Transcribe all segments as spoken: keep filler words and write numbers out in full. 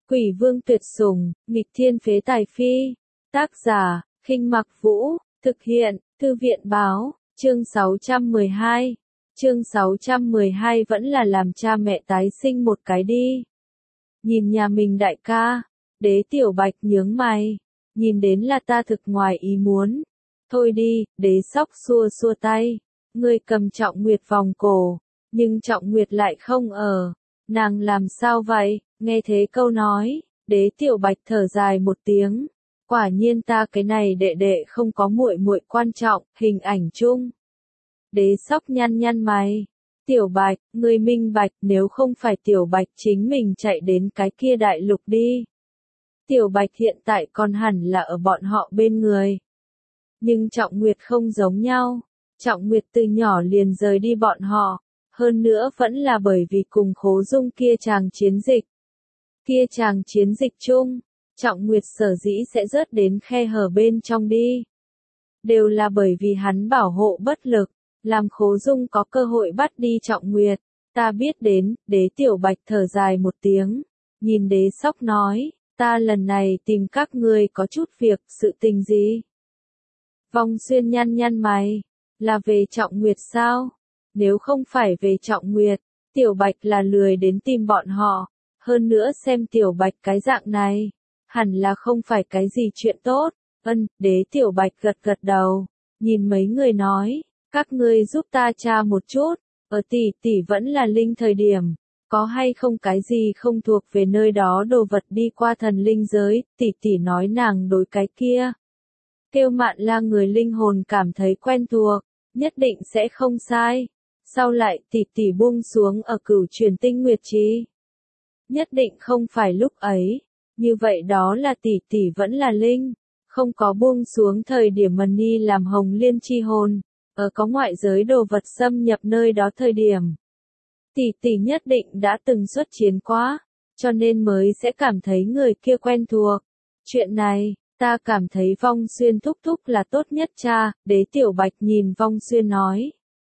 Quỷ vương tuyệt sủng, nghịch thiên phế tài phi. Tác giả, Khinh Mặc Vũ, thực hiện, Thư viện báo, chương sáu trăm mười hai. Chương sáu trăm mười hai vẫn là làm cha mẹ tái sinh một cái đi. Nhìn nhà mình đại ca, Đế Tiểu Bạch nhướng mày, nhìn đến là ta thực ngoài ý muốn. Thôi đi, Đế Sóc xua xua tay, ngươi cầm Trọng Nguyệt vòng cổ, nhưng Trọng Nguyệt lại không ở. Nàng làm sao vậy? Nghe thế câu nói, Đế Tiểu Bạch thở dài một tiếng. Quả nhiên ta cái này đệ đệ không có muội muội quan trọng, hình ảnh chung. Đế Sóc nhăn nhăn mày. Tiểu Bạch, ngươi minh bạch, nếu không phải Tiểu Bạch chính mình chạy đến cái kia đại lục đi. Tiểu Bạch hiện tại còn hẳn là ở bọn họ bên người. Nhưng Trọng Nguyệt không giống nhau. Trọng Nguyệt từ nhỏ liền rời đi bọn họ. Hơn nữa vẫn là bởi vì cùng Khố Dung kia chàng chiến dịch. Kia chàng chiến dịch chung, Trọng Nguyệt sở dĩ sẽ rớt đến khe hở bên trong đi. Đều là bởi vì hắn bảo hộ bất lực, làm Khố Dung có cơ hội bắt đi Trọng Nguyệt. Ta biết đến, Đế Tiểu Bạch thở dài một tiếng, nhìn Đế Sóc nói, ta lần này tìm các ngươi có chút việc, sự tình gì? Vong Xuyên nhăn nhăn mày, là về Trọng Nguyệt sao? Nếu không phải về Trọng Nguyệt, Tiểu Bạch là lười đến tìm bọn họ. Hơn nữa xem Tiểu Bạch cái dạng này, hẳn là không phải cái gì chuyện tốt. Ân, Đế Tiểu Bạch gật gật đầu, nhìn mấy người nói, các ngươi giúp ta tra một chút, ở tỷ tỷ vẫn là linh thời điểm, có hay không cái gì không thuộc về nơi đó đồ vật đi qua thần linh giới, tỷ tỷ nói nàng đối cái kia. Kêu Mạn La người linh hồn cảm thấy quen thuộc, nhất định sẽ không sai. Sau lại tỷ tỷ buông xuống ở Cửu Truyền Tinh Nguyệt Trì. Nhất định không phải lúc ấy, như vậy đó là tỷ tỷ vẫn là linh, không có buông xuống thời điểm Mần Ni làm Hồng Liên chi hồn, ở có ngoại giới đồ vật xâm nhập nơi đó thời điểm. Tỷ tỷ nhất định đã từng xuất chiến quá, cho nên mới sẽ cảm thấy người kia quen thuộc. Chuyện này, ta cảm thấy Vong Xuyên thúc thúc là tốt nhất cha, Đế Tiểu Bạch nhìn Vong Xuyên nói.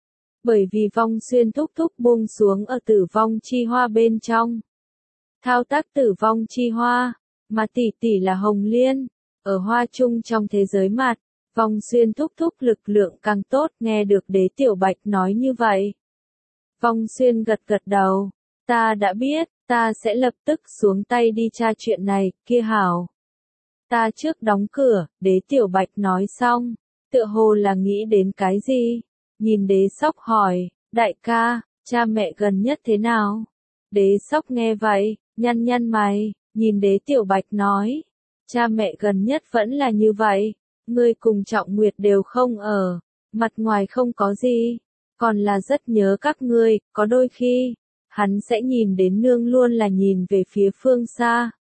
Bởi vì Vong Xuyên thúc thúc buông xuống ở Tử Vong Chi Hoa bên trong. Thao tác Tử Vong Chi Hoa, mà tỷ tỷ là Hồng Liên, ở hoa chung trong thế giới mặt, Vong Xuyên thúc thúc lực lượng càng tốt, nghe được Đế Tiểu Bạch nói như vậy. Vong Xuyên gật gật đầu, ta đã biết, ta sẽ lập tức xuống tay đi tra chuyện này, kia hảo. Ta trước đóng cửa, Đế Tiểu Bạch nói xong, tựa hồ là nghĩ đến cái gì, nhìn Đế Sóc hỏi, đại ca, cha mẹ gần nhất thế nào? Đế Sóc nghe vậy, nhăn nhăn mày, nhìn Đế Tiểu Bạch nói, cha mẹ gần nhất vẫn là như vậy, ngươi cùng Trọng Nguyệt đều không ở, mặt ngoài không có gì, còn là rất nhớ các ngươi, có đôi khi, hắn sẽ nhìn đến nương luôn là nhìn về phía phương xa.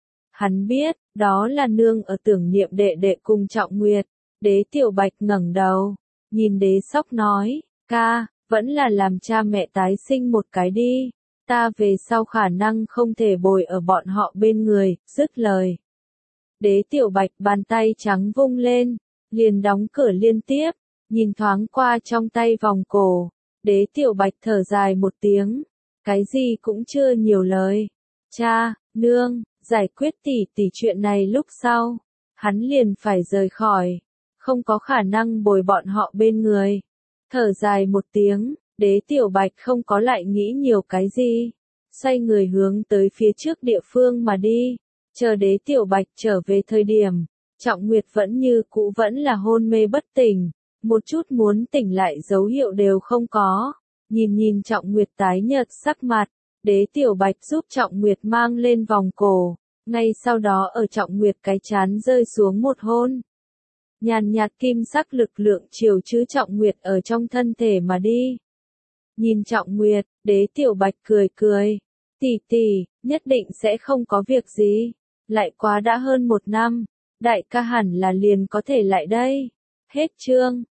Hắn biết, đó là nương ở tưởng niệm đệ đệ cùng Trọng Nguyệt. Đế Tiểu Bạch ngẩng đầu, nhìn Đế Sóc nói, ca, vẫn là làm cha mẹ tái sinh một cái đi. Ta về sau khả năng không thể bồi ở bọn họ bên người, dứt lời. Đế Tiểu Bạch bàn tay trắng vung lên, liền đóng cửa liên tiếp, nhìn thoáng qua trong tay vòng cổ. Đế Tiểu Bạch thở dài một tiếng, cái gì cũng chưa nhiều lời. Cha, nương, giải quyết tỷ tỷ chuyện này lúc sau, hắn liền phải rời khỏi, không có khả năng bồi bọn họ bên người. Thở dài một tiếng. Đế Tiểu Bạch không có lại nghĩ nhiều cái gì, xoay người hướng tới phía trước địa phương mà đi, chờ Đế Tiểu Bạch trở về thời điểm, Trọng Nguyệt vẫn như cũ vẫn là hôn mê bất tỉnh, một chút muốn tỉnh lại dấu hiệu đều không có, nhìn nhìn Trọng Nguyệt tái nhợt sắc mặt, Đế Tiểu Bạch giúp Trọng Nguyệt mang lên vòng cổ, ngay sau đó ở Trọng Nguyệt cái chán rơi xuống một hôn. Nhàn nhạt kim sắc lực lượng chiều chứ Trọng Nguyệt ở trong thân thể mà đi. Nhìn Trọng Nguyệt, Đế Tiểu Bạch cười cười, tỷ tỷ, nhất định sẽ không có việc gì, lại quá đã hơn một năm, đại ca hẳn là liền có thể lại đây. Hết chương.